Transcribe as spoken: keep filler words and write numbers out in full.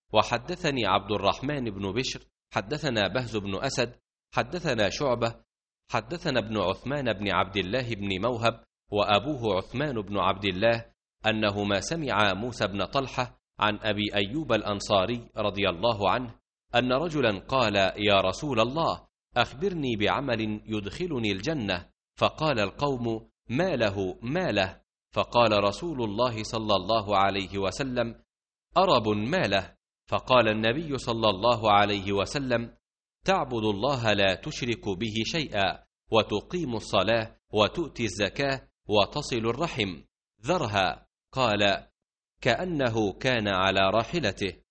وحدثني عبد الرحمن بن بشر حدثنا بهز بن أسد حدثنا شعبة حدثنا ابن عثمان بن عبد الله بن موهب وأبوه عثمان بن عبد الله أنهما سمع موسى بن طلحة عن أبي أيوب الأنصاري رضي الله عنه أن رجلا قال: يا رسول الله، أخبرني بعمل يدخلني الجنة. فقال القوم: ما له ما له؟ فقال رسول الله صلى الله عليه وسلم: أرب ما له؟ فقال النبي صلى الله عليه وسلم: تعبد الله لا تشرك به شيئا، وتقيم الصلاة، وتؤتي الزكاة، وتصل الرحم. ذرها. قال: كأنه كان على راحلته.